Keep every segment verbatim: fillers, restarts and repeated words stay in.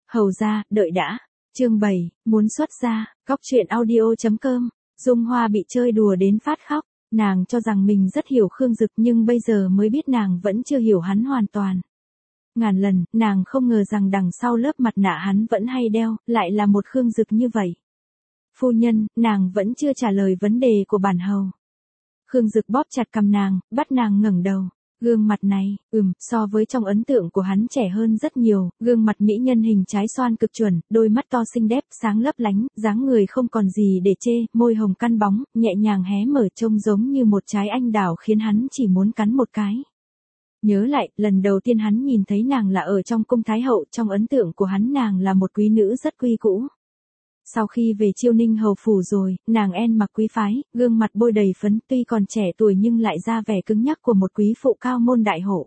Hầu ra, đợi đã. Chương bảy, muốn xuất gia, Cóc truyện audio.com. Dung Hoa bị chơi đùa đến phát khóc, nàng cho rằng mình rất hiểu Khương Dực nhưng bây giờ mới biết nàng vẫn chưa hiểu hắn hoàn toàn. Ngàn lần, nàng không ngờ rằng đằng sau lớp mặt nạ hắn vẫn hay đeo, lại là một Khương Dực như vậy. Phu nhân, nàng vẫn chưa trả lời vấn đề của bản hầu. Khương Dực bóp chặt cằm nàng, bắt nàng ngẩng đầu. Gương mặt này, ừm, so với trong ấn tượng của hắn trẻ hơn rất nhiều, gương mặt mỹ nhân hình trái xoan cực chuẩn, đôi mắt to xinh đẹp, sáng lấp lánh, dáng người không còn gì để chê, môi hồng căn bóng, nhẹ nhàng hé mở trông giống như một trái anh đào khiến hắn chỉ muốn cắn một cái. Nhớ lại, lần đầu tiên hắn nhìn thấy nàng là ở trong cung Thái Hậu, trong ấn tượng của hắn nàng là một quý nữ rất quy cũ. Sau khi về Chiêu Ninh hầu phủ rồi, nàng en mặc quý phái, gương mặt bôi đầy phấn, tuy còn trẻ tuổi nhưng lại ra vẻ cứng nhắc của một quý phụ cao môn đại hộ.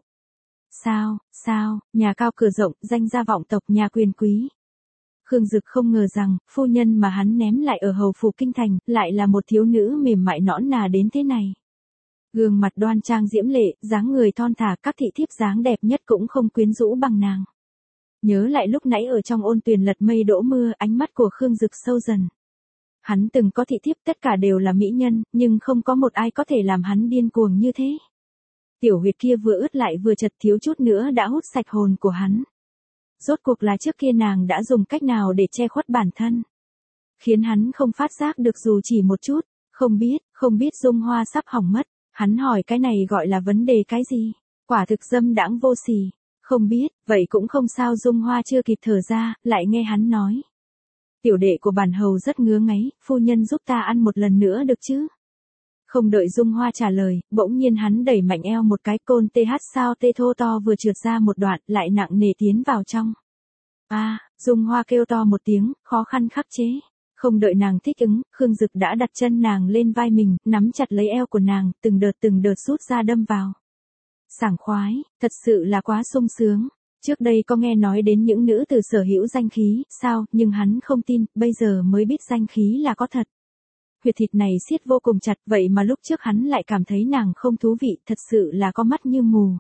Sao, sao, nhà cao cửa rộng, danh gia vọng tộc, nhà quyền quý. Khương Dực không ngờ rằng, phu nhân mà hắn ném lại ở hầu phủ kinh thành, lại là một thiếu nữ mềm mại nõn nà đến thế này. Gương mặt đoan trang diễm lệ, dáng người thon thả, các thị thiếp dáng đẹp nhất cũng không quyến rũ bằng nàng. Nhớ lại lúc nãy ở trong ôn tuyền lật mây đỗ mưa, ánh mắt của Khương Dực sâu dần. Hắn từng có thị thiếp, tất cả đều là mỹ nhân, nhưng không có một ai có thể làm hắn điên cuồng như thế. Tiểu huyệt kia vừa ướt lại vừa chật, thiếu chút nữa đã hút sạch hồn của hắn. Rốt cuộc là trước kia nàng đã dùng cách nào để che khuất bản thân, khiến hắn không phát giác được dù chỉ một chút. Không biết, không biết Dung Hoa sắp hỏng mất. Hắn hỏi cái này gọi là vấn đề cái gì? Quả thực dâm đãng vô sỉ. Không biết, vậy cũng không sao. Dung Hoa chưa kịp thở ra, lại nghe hắn nói. Tiểu đệ của bản hầu rất ngứa ngáy, phu nhân giúp ta ăn một lần nữa được chứ? Không đợi Dung Hoa trả lời, bỗng nhiên hắn đẩy mạnh eo một cái, côn th sao tê thô to vừa trượt ra một đoạn, lại nặng nề tiến vào trong. A, à, Dung Hoa kêu to một tiếng, khó khăn khắc chế. Không đợi nàng thích ứng, Khương Dực đã đặt chân nàng lên vai mình, nắm chặt lấy eo của nàng, từng đợt từng đợt rút ra đâm vào. Sảng khoái, thật sự là quá sung sướng. Trước đây có nghe nói đến những nữ tử sở hữu danh khí, sao, nhưng hắn không tin, bây giờ mới biết danh khí là có thật. Huyệt thịt này siết vô cùng chặt, vậy mà lúc trước hắn lại cảm thấy nàng không thú vị, thật sự là có mắt như mù.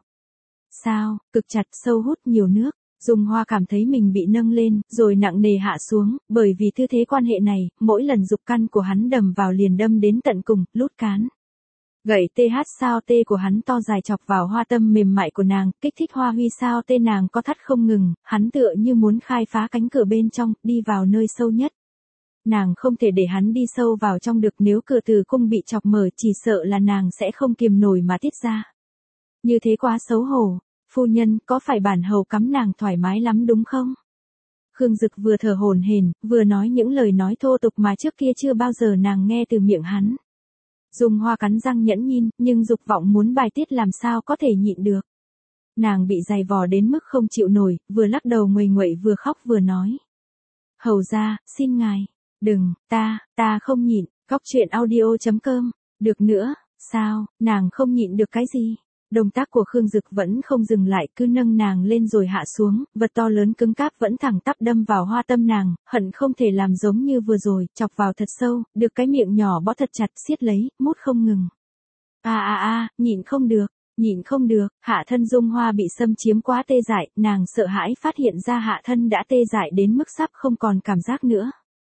Sao, cực chặt, sâu hút nhiều nước. Dung Hoa cảm thấy mình bị nâng lên, rồi nặng nề hạ xuống, bởi vì tư thế quan hệ này, mỗi lần dục căn của hắn đầm vào liền đâm đến tận cùng, lút cán. Gậy th sao tê của hắn to dài chọc vào hoa tâm mềm mại của nàng, kích thích hoa huy sao tê nàng có thắt không ngừng, hắn tựa như muốn khai phá cánh cửa bên trong, đi vào nơi sâu nhất. Nàng không thể để hắn đi sâu vào trong được, nếu cửa từ cung bị chọc mở chỉ sợ là nàng sẽ không kiềm nổi mà tiết ra. Như thế quá xấu hổ. Phu nhân, có phải bản hầu cắm nàng thoải mái lắm đúng không? Khương Dực vừa thở hổn hển, vừa nói những lời nói thô tục mà trước kia chưa bao giờ nàng nghe từ miệng hắn. Dung Hoa cắn răng nhẫn nhịn, nhưng dục vọng muốn bài tiết làm sao có thể nhịn được. Nàng bị dày vò đến mức không chịu nổi, vừa lắc đầu nguầy nguậy vừa khóc vừa nói. Hầu ra, xin ngài, đừng, ta, ta không nhịn. Cóc truyện audio.com, được nữa, sao, nàng không nhịn được cái gì? Động tác của Khương Dực vẫn không dừng lại, cứ nâng nàng lên rồi hạ xuống, vật to lớn cứng cáp vẫn thẳng tắp đâm vào hoa tâm nàng, hận không thể làm giống như vừa rồi, chọc vào thật sâu, được cái miệng nhỏ bó thật chặt, siết lấy, mút không ngừng. A a a, nhịn không được, nhịn không được, hạ thân Dung Hoa bị xâm chiếm quá tê dại, nàng sợ hãi phát hiện ra hạ thân đã tê dại đến mức sắp không còn cảm giác nữa.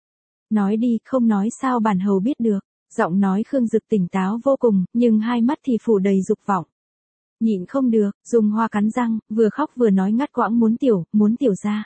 Nói đi, không nói sao bản hầu biết được. Giọng nói Khương Dực tỉnh táo vô cùng, nhưng hai mắt thì phủ đầy dục vọng. Nhịn không được, Dung Hoa cắn răng, vừa khóc vừa nói ngắt quãng, muốn tiểu, muốn tiểu ra.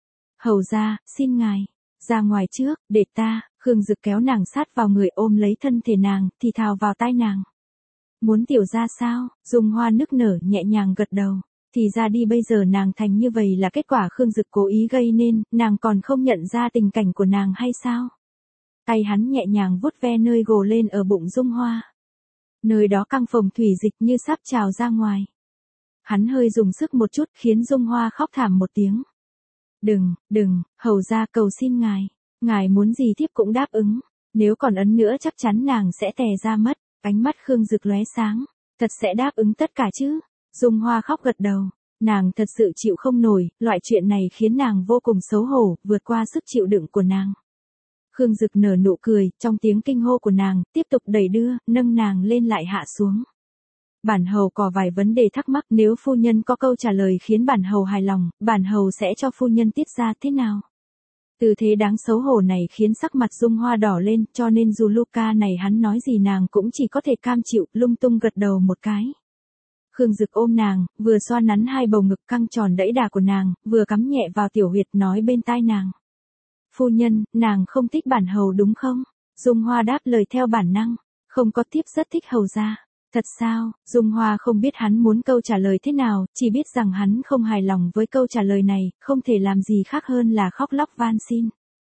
Hầu ra, xin ngài, ra ngoài trước, để ta. Khương Dực kéo nàng sát vào người, ôm lấy thân thể nàng, thì thào vào tai nàng. Muốn tiểu ra sao? Dung Hoa nức nở, nhẹ nhàng gật đầu. Thì ra đi, bây giờ nàng thành như vậy là kết quả Khương Dực cố ý gây nên, nàng còn không nhận ra tình cảnh của nàng hay sao? Tay hắn nhẹ nhàng vuốt ve nơi gồ lên ở bụng Dung Hoa. Nơi đó căng phồng thủy dịch như sắp trào ra ngoài. Hắn hơi dùng sức một chút khiến Dung Hoa khóc thảm một tiếng. Đừng, đừng, hầu ra cầu xin ngài. Ngài muốn gì thiếp cũng đáp ứng. Nếu còn ấn nữa chắc chắn nàng sẽ tè ra mất. Ánh mắt Khương Dực lóe sáng. Thật sẽ đáp ứng tất cả chứ? Dung Hoa khóc gật đầu. Nàng thật sự chịu không nổi, loại chuyện này khiến nàng vô cùng xấu hổ, vượt qua sức chịu đựng của nàng. Khương Dực nở nụ cười, trong tiếng kinh hô của nàng, tiếp tục đẩy đưa, nâng nàng lên lại hạ xuống. Bản hầu có vài vấn đề thắc mắc, nếu phu nhân có câu trả lời khiến bản hầu hài lòng, bản hầu sẽ cho phu nhân tiết ra thế nào? Tư thế đáng xấu hổ này khiến sắc mặt Dung Hoa đỏ lên, cho nên dù Luca này hắn nói gì nàng cũng chỉ có thể cam chịu, lung tung gật đầu một cái. Khương Dực ôm nàng, vừa xoa nắn hai bầu ngực căng tròn đẫy đà của nàng, vừa cắm nhẹ vào tiểu huyệt nói bên tai nàng. Phu nhân, nàng không thích bản hầu đúng không? Dung Hoa đáp lời theo bản năng, không có tiếp rất thích hầu gia. Thật sao? Dung Hoa không biết hắn muốn câu trả lời thế nào, chỉ biết rằng hắn không hài lòng với câu trả lời này, không thể làm gì khác hơn là khóc lóc van xin.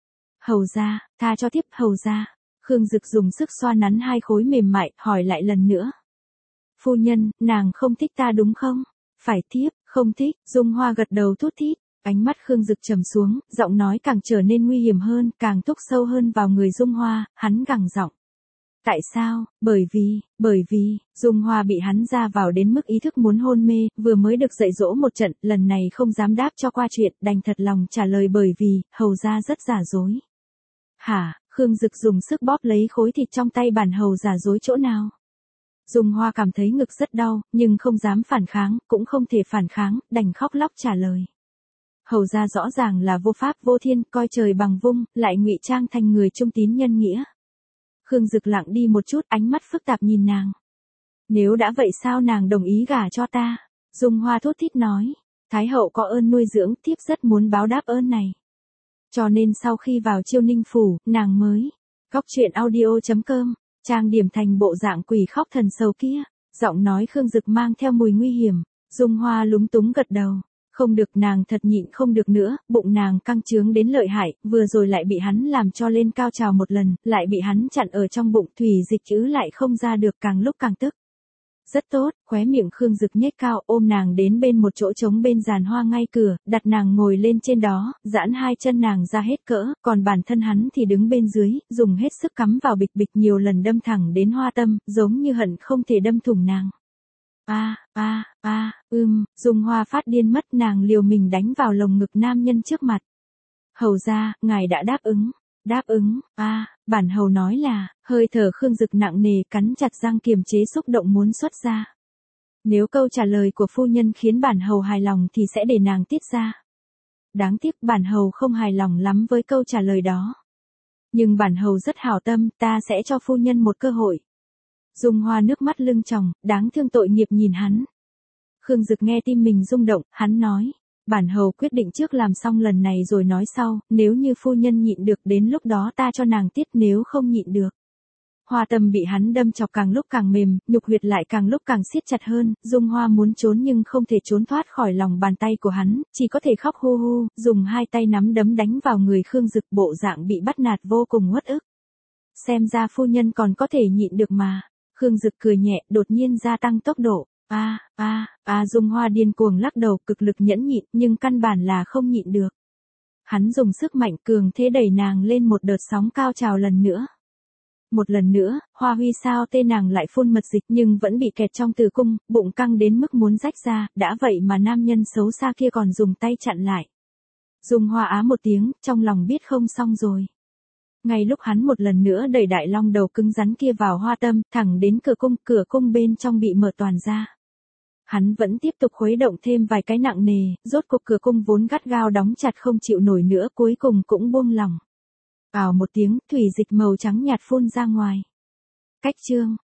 Hầu gia, tha cho tiếp hầu gia. Khương Dực dùng sức xoa nắn hai khối mềm mại, hỏi lại lần nữa. Phu nhân, nàng không thích ta đúng không? Phải tiếp, không thích. Dung Hoa gật đầu thút thít. Ánh mắt Khương Dực trầm xuống, giọng nói càng trở nên nguy hiểm hơn, càng thúc sâu hơn vào người Dung Hoa, hắn gằn giọng. Tại sao? Bởi vì, bởi vì, Dung Hoa bị hắn ra vào đến mức ý thức muốn hôn mê, vừa mới được dạy dỗ một trận, lần này không dám đáp cho qua chuyện, đành thật lòng trả lời bởi vì, hầu gia rất giả dối. Hả? Khương Dực dùng sức bóp lấy khối thịt trong tay bản hầu giả dối chỗ nào? Dung Hoa cảm thấy ngực rất đau, nhưng không dám phản kháng, cũng không thể phản kháng, đành khóc lóc trả lời. Hầu gia rõ ràng là vô pháp vô thiên, coi trời bằng vung, lại ngụy trang thành người trung tín nhân nghĩa. Khương Dực lặng đi một chút, ánh mắt phức tạp nhìn nàng. Nếu đã vậy sao nàng đồng ý gả cho ta? Dung Hoa thốt thít nói. Thái hậu có ơn nuôi dưỡng, thiếp rất muốn báo đáp ơn này. Cho nên sau khi vào Chiêu Ninh phủ, nàng mới. Góc truyện audio chấm com, trang điểm thành bộ dạng quỷ khóc thần sầu kia. Giọng nói Khương Dực mang theo mùi nguy hiểm. Dung Hoa lúng túng gật đầu. Không được, nàng thật nhịn không được nữa, bụng nàng căng trướng đến lợi hại, vừa rồi lại bị hắn làm cho lên cao trào một lần, lại bị hắn chặn ở trong bụng, thủy dịch chữ lại không ra được, càng lúc càng tức. Rất tốt, khóe miệng Khương Dực nhếch cao, ôm nàng đến bên một chỗ trống bên giàn hoa ngay cửa, đặt nàng ngồi lên trên đó, giãn hai chân nàng ra hết cỡ, còn bản thân hắn thì đứng bên dưới, dùng hết sức cắm vào bịch bịch nhiều lần đâm thẳng đến hoa tâm, giống như hận không thể đâm thủng nàng. A, a, a, ưm, Dung Hoa phát điên mất, nàng liều mình đánh vào lồng ngực nam nhân trước mặt. Hầu gia, ngài đã đáp ứng. Đáp ứng, a, bản hầu nói là, hơi thở Khương Dực nặng nề, cắn chặt răng kiềm chế xúc động muốn xuất ra. Nếu câu trả lời của phu nhân khiến bản hầu hài lòng thì sẽ để nàng tiết ra. Đáng tiếc bản hầu không hài lòng lắm với câu trả lời đó. Nhưng bản hầu rất hảo tâm, ta sẽ cho phu nhân một cơ hội. Dung Hoa nước mắt lưng tròng, đáng thương tội nghiệp nhìn hắn. Khương Dực nghe tim mình rung động, hắn nói. Bản hầu quyết định trước làm xong lần này rồi nói sau, nếu như phu nhân nhịn được đến lúc đó ta cho nàng tiết, nếu không nhịn được. Hoa tâm bị hắn đâm chọc càng lúc càng mềm, nhục huyệt lại càng lúc càng siết chặt hơn, Dung Hoa muốn trốn nhưng không thể trốn thoát khỏi lòng bàn tay của hắn, chỉ có thể khóc hu hu, dùng hai tay nắm đấm đánh vào người Khương Dực, bộ dạng bị bắt nạt vô cùng uất ức. Xem ra phu nhân còn có thể nhịn được mà. Khương Dực cười nhẹ, đột nhiên gia tăng tốc độ. A, a, a, Dung Hoa điên cuồng lắc đầu, cực lực nhẫn nhịn, nhưng căn bản là không nhịn được. Hắn dùng sức mạnh cường thế đẩy nàng lên một đợt sóng cao trào lần nữa. Một lần nữa, Hoa Huy sao tên nàng lại phun mật dịch nhưng vẫn bị kẹt trong tử cung, bụng căng đến mức muốn rách ra, đã vậy mà nam nhân xấu xa kia còn dùng tay chặn lại. Dung Hoa á một tiếng, trong lòng biết không xong rồi. Ngay lúc hắn một lần nữa đẩy đại long đầu cứng rắn kia vào hoa tâm, thẳng đến cửa cung, cửa cung bên trong bị mở toàn ra. Hắn vẫn tiếp tục khuấy động thêm vài cái nặng nề, rốt cuộc cửa cung vốn gắt gao đóng chặt không chịu nổi nữa, cuối cùng cũng buông lỏng. Ào một tiếng, thủy dịch màu trắng nhạt phun ra ngoài. Cách chương